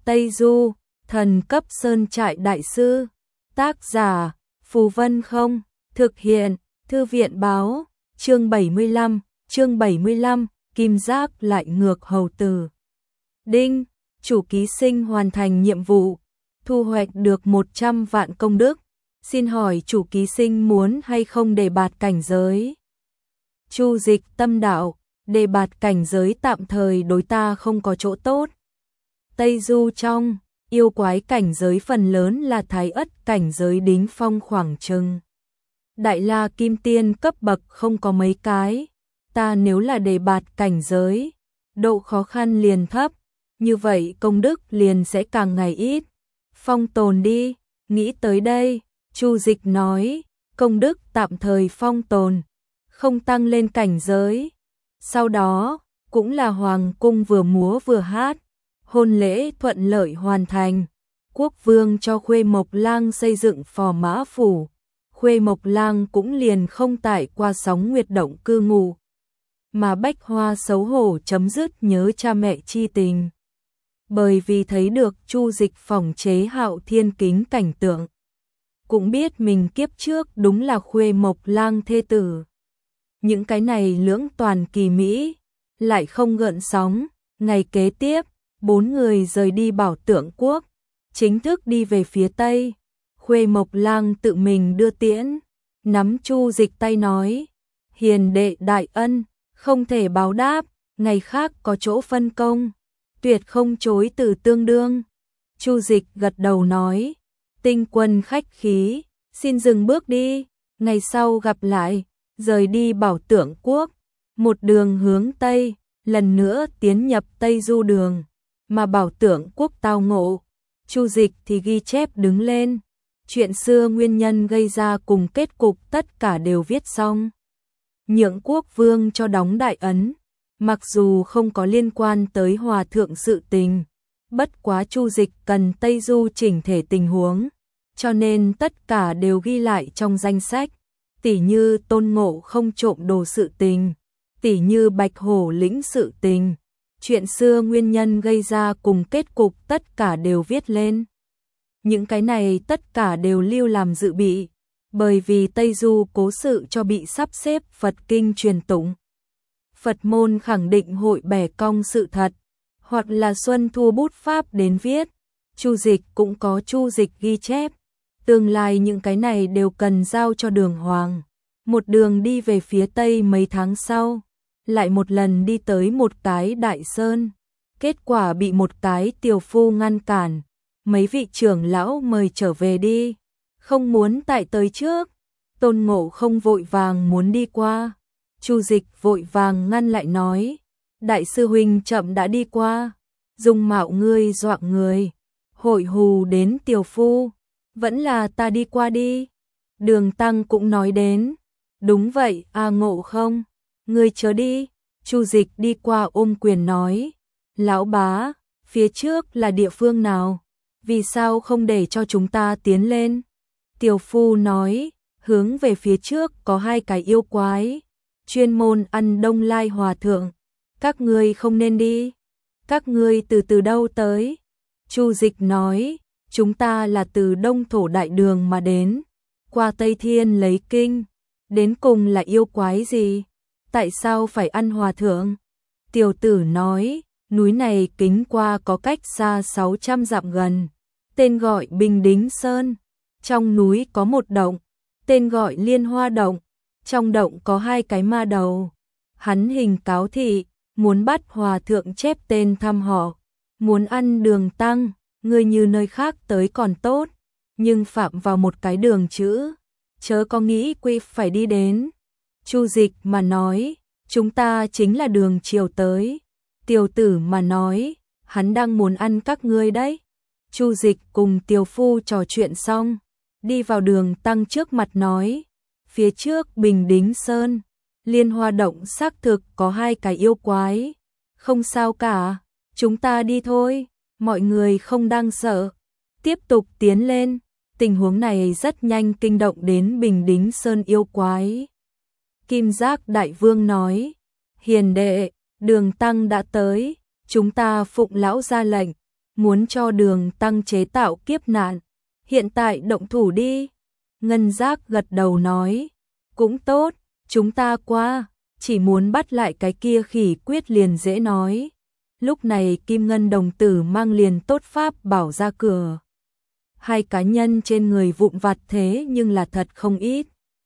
Tây Du, thần cấp sơn trại đại sư. Tác giả, Phù Vân Không. Thực hiện, Thư viện báo. Chương 75, Kim Giác lại ngược hầu tử. Đinh, chủ ký sinh hoàn thành nhiệm vụ, thu hoạch được 100 vạn công đức. Xin hỏi chủ ký sinh muốn hay không đề bạt cảnh giới? Chu Dịch tâm đạo, đề bạt cảnh giới tạm thời đối ta không có chỗ tốt. Tây Du trong, yêu quái cảnh giới phần lớn là thái ất cảnh giới đính phong khoảng chừng. Đại La Kim Tiên cấp bậc không có mấy cái, ta nếu là đề bạt cảnh giới, độ khó khăn liền thấp, như vậy công đức liền sẽ càng ngày ít. Phong tồn đi, nghĩ tới đây, Chu Dịch nói, công đức tạm thời phong tồn, không tăng lên cảnh giới. Sau đó, cũng là hoàng cung vừa múa vừa hát, hôn lễ thuận lợi hoàn thành. Quốc vương cho Khuê Mộc Lang xây dựng phò mã phủ, Khuê Mộc Lang cũng liền không tải qua sóng nguyệt động cư ngụ, mà Bách Hoa xấu hổ chấm dứt nhớ cha mẹ chi tình. Bởi vì thấy được Chu Dịch phỏng chế Hạo Thiên Kính cảnh tượng, cũng biết mình kiếp trước đúng là Khuê Mộc Lang thê tử. Những cái này lưỡng toàn kỳ mỹ, lại không gợn sóng. Ngày kế tiếp, 4 người rời đi Bảo Tượng Quốc, chính thức đi về phía Tây. Khuê Mộc Lang tự mình đưa tiễn, nắm Chu Dịch tay nói, hiền đệ đại ân, không thể báo đáp, ngày khác có chỗ phân công, tuyệt không chối từ tương đương. Chu Dịch gật đầu nói, Tinh quân khách khí, xin dừng bước đi, ngày sau gặp lại. Rời đi Bảo Tượng Quốc, một đường hướng Tây, lần nữa tiến nhập Tây Du đường, mà Bảo Tượng Quốc tao ngộ. Chu Dịch thì ghi chép đứng lên, chuyện xưa nguyên nhân gây ra cùng kết cục tất cả đều viết xong. Nhượng quốc vương cho đóng đại ấn, mặc dù không có liên quan tới hòa thượng sự tình, bất quá Chu Dịch cần Tây Du chỉnh thể tình huống, cho nên tất cả đều ghi lại trong danh sách. Tỉ như Tôn Ngộ không trộm đồ sự tình, tỉ như Bạch Hổ lĩnh sự tình, chuyện xưa nguyên nhân gây ra cùng kết cục tất cả đều viết lên. Những cái này tất cả đều lưu làm dự bị, bởi vì Tây Du cố sự cho bị sắp xếp Phật kinh truyền tụng. Phật môn khẳng định hội bẻ cong sự thật, hoặc là Xuân Thu bút pháp đến viết, Chu Dịch cũng có Chu Dịch ghi chép. Tương lai những cái này đều cần giao cho Đường Hoàng. Một đường đi về phía Tây mấy tháng sau, lại một lần đi tới một cái đại sơn. Kết quả bị một cái tiểu phu ngăn cản. Mấy vị trưởng lão mời trở về đi, không muốn tại tới trước. Tôn Ngộ không vội vàng muốn đi qua. Chu Dịch vội vàng ngăn lại nói, đại sư huynh chậm đã đi qua, dung mạo ngươi dọa người, hội hù đến tiểu phu. Vẫn là ta đi qua đi. Đường Tăng cũng nói đến, đúng vậy a Ngộ không, ngươi chớ đi. Chu Dịch đi qua ôm quyền nói, lão bá, phía trước là địa phương nào, vì sao không để cho chúng ta tiến lên? Tiểu phu nói, hướng về phía trước có 2 cái yêu quái, chuyên môn ăn Đông Lai hòa thượng, các ngươi không nên đi. Các ngươi từ đâu tới? Chu Dịch nói, chúng ta là từ Đông Thổ Đại Đường mà đến, qua Tây Thiên lấy kinh, đến cùng là yêu quái gì? Tại sao phải ăn hòa thượng? Tiểu tử nói, núi này kính qua có cách xa 600 dặm gần, tên gọi Bình Đính Sơn. Trong núi có một động, tên gọi Liên Hoa Động, trong động có 2 cái ma đầu. Hắn hình cáo thị, muốn bắt hòa thượng chép tên thăm họ, muốn ăn Đường Tăng. Ngươi như nơi khác tới còn tốt, nhưng phạm vào một cái đường chữ, chớ có nghĩ quy phải đi đến. Chu Dịch mà nói, chúng ta chính là đường chiều tới. Tiểu tử mà nói, hắn đang muốn ăn các ngươi đấy. Chu Dịch cùng tiểu phu trò chuyện xong, đi vào Đường Tăng trước mặt nói, phía trước Bình Đính Sơn, Liên Hoa Động xác thực có 2 cái yêu quái. Không sao cả, chúng ta đi thôi. Mọi người không đang sợ, tiếp tục tiến lên. Tình huống này rất nhanh kinh động đến Bình Đính Sơn yêu quái. Kim Giác Đại Vương nói, hiền đệ, Đường Tăng đã tới, chúng ta phụng lão ra lệnh, muốn cho Đường Tăng chế tạo kiếp nạn, hiện tại động thủ đi. Ngân Giác gật đầu nói, cũng tốt, chúng ta qua, chỉ muốn bắt lại cái kia khỉ quyết liền dễ nói. Lúc này Kim Ngân đồng tử mang liền tốt pháp bảo ra cửa. Hai cá nhân trên người vụn vặt thế nhưng là thật không ít.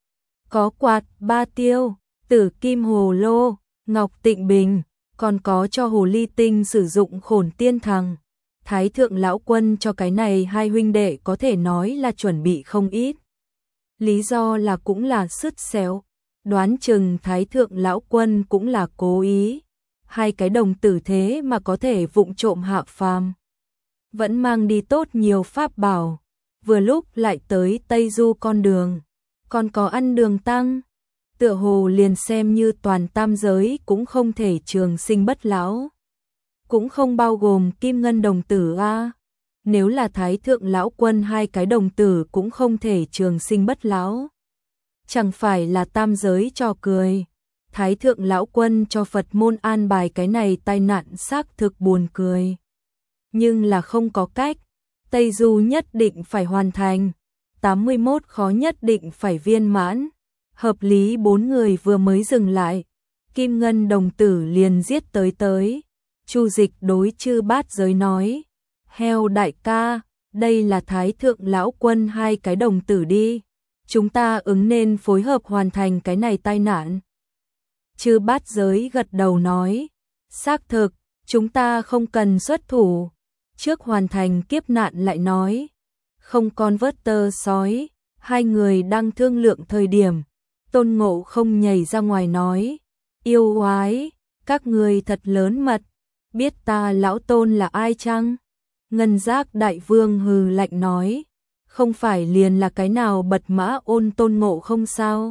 Có quạt, ba tiêu, tử kim hồ lô, ngọc tịnh bình, còn có cho hồ ly tinh sử dụng khổn tiên thằng. Thái thượng lão quân cho cái này hai huynh đệ có thể nói là chuẩn bị không ít. Lý do là cũng là sứt xéo, đoán chừng Thái thượng lão quân cũng là cố ý. Hai cái đồng tử thế mà có thể vụng trộm hạ phàm. Vẫn mang đi tốt nhiều pháp bảo, vừa lúc lại tới Tây Du con đường, còn có ăn đường tăng. Tựa hồ liền xem như toàn tam giới cũng không thể trường sinh bất lão. Cũng không bao gồm Kim Ngân đồng tử a. Nếu là Thái thượng lão quân hai cái đồng tử cũng không thể trường sinh bất lão. Chẳng phải là tam giới trò cười. Thái thượng lão quân cho Phật môn an bài cái này tai nạn xác thực buồn cười. Nhưng là không có cách, Tây Du nhất định phải hoàn thành, 81 khó nhất định phải viên mãn. Hợp lý bốn người vừa mới dừng lại, Kim Ngân đồng tử liền giết tới. Chu Dịch đối Chư Bát Giới nói, heo đại ca, đây là Thái thượng lão quân hai cái đồng tử đi, chúng ta ứng nên phối hợp hoàn thành cái này tai nạn. Chư Bát Giới gật đầu nói, xác thực, chúng ta không cần xuất thủ, trước hoàn thành kiếp nạn lại nói. Không con vớt tơ sói, hai người đang thương lượng thời điểm, Tôn Ngộ Không nhảy ra ngoài nói, yêu oái, các người thật lớn mật, biết ta lão Tôn là ai chăng? Ngân Giác đại vương hừ lạnh nói, không phải liền là cái nào bật mã ôn Tôn Ngộ Không sao?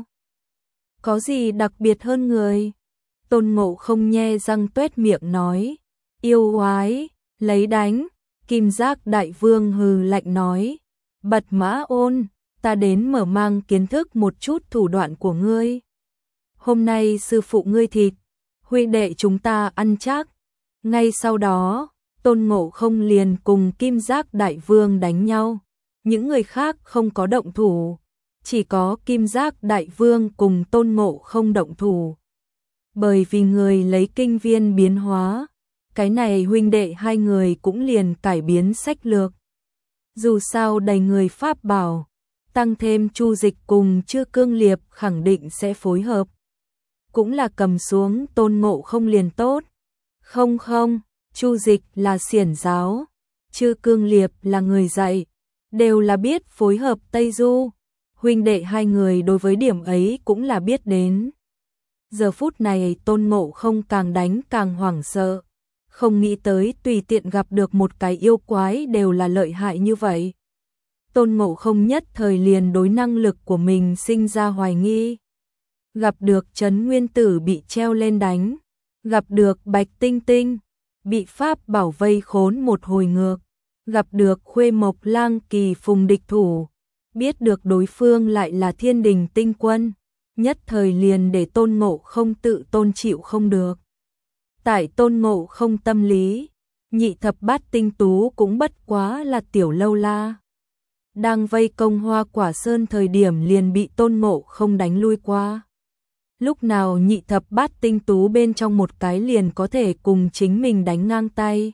Có gì đặc biệt hơn người? Tôn Ngộ Không nhe răng tuét miệng nói, yêu oái, lấy đánh. Kim Giác đại vương hừ lạnh nói, bật mã ôn, ta đến mở mang kiến thức một chút thủ đoạn của ngươi. Hôm nay sư phụ ngươi thịt, huynh đệ chúng ta ăn chắc. Ngay sau đó, Tôn Ngộ Không liền cùng Kim Giác đại vương đánh nhau. Những người khác không có động thủ, chỉ có Kim Giác đại vương cùng Tôn Ngộ Không động thủ. Bởi vì người lấy kinh viên biến hóa, cái này huynh đệ hai người cũng liền cải biến sách lược. Dù sao đầy người pháp bảo, tăng thêm Chu Dịch cùng Chư Cương Liệp khẳng định sẽ phối hợp. Cũng là cầm xuống Tôn Ngộ Không liền tốt. Không, Chu Dịch là xiển giáo, Chư Cương Liệp là người dạy, đều là biết phối hợp Tây Du. Huynh đệ hai người đối với điểm ấy cũng là biết đến. Giờ phút này Tôn Ngộ Không càng đánh càng hoảng sợ. Không nghĩ tới tùy tiện gặp được một cái yêu quái đều là lợi hại như vậy. Tôn Ngộ Không nhất thời liền đối năng lực của mình sinh ra hoài nghi. Gặp được Trấn Nguyên Tử bị treo lên đánh, gặp được Bạch Tinh Tinh bị pháp bảo vây khốn một hồi ngược, gặp được Khuê Mộc Lang kỳ phùng địch thủ, biết được đối phương lại là Thiên Đình tinh quân, nhất thời liền để Tôn Ngộ Không tự tôn chịu không được. Tại Tôn Ngộ Không tâm lý, Nhị Thập Bát Tinh Tú cũng bất quá là tiểu lâu la. Đang vây công Hoa Quả Sơn thời điểm liền bị Tôn Ngộ Không đánh lui qua. Lúc nào Nhị Thập Bát Tinh Tú bên trong một cái liền có thể cùng chính mình đánh ngang tay.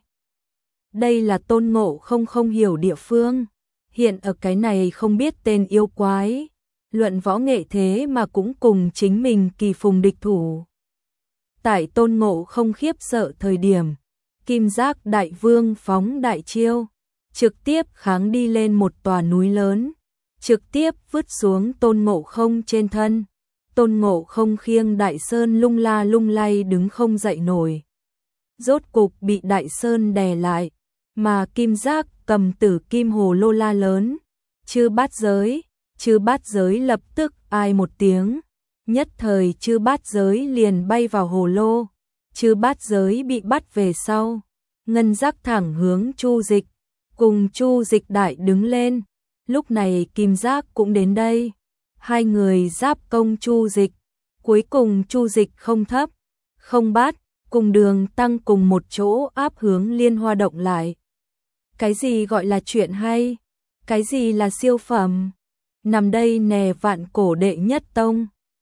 Đây là Tôn Ngộ Không không hiểu địa phương. Hiện ở cái này không biết tên yêu quái, luận võ nghệ thế mà cũng cùng chính mình kỳ phùng địch thủ. Tại Tôn Ngộ Không khiếp sợ thời điểm, Kim Giác đại vương phóng đại chiêu, trực tiếp kháng đi lên một tòa núi lớn, trực tiếp vứt xuống Tôn Ngộ Không trên thân. Tôn Ngộ Không khiêng đại sơn lung la lung lay đứng không dậy nổi. Rốt cục bị đại sơn đè lại, mà Kim Giác cầm tử kim hồ lô la lớn. Chư Bát Giới lập tức ai một tiếng. Nhất thời Chư Bát Giới liền bay vào hồ lô. Chư Bát Giới bị bắt về sau. Ngân Giác thẳng hướng Chu Dịch, cùng Chu Dịch đại đứng lên. Lúc này Kim Giác cũng đến đây. Hai người giáp công Chu Dịch. Cuối cùng Chu Dịch không thấp, không bát, cùng Đường Tăng cùng một chỗ áp hướng Liên Hoa động lại. Cái gì gọi là chuyện hay? Cái gì là siêu phẩm? Nằm đây nè vạn cổ đệ nhất tông.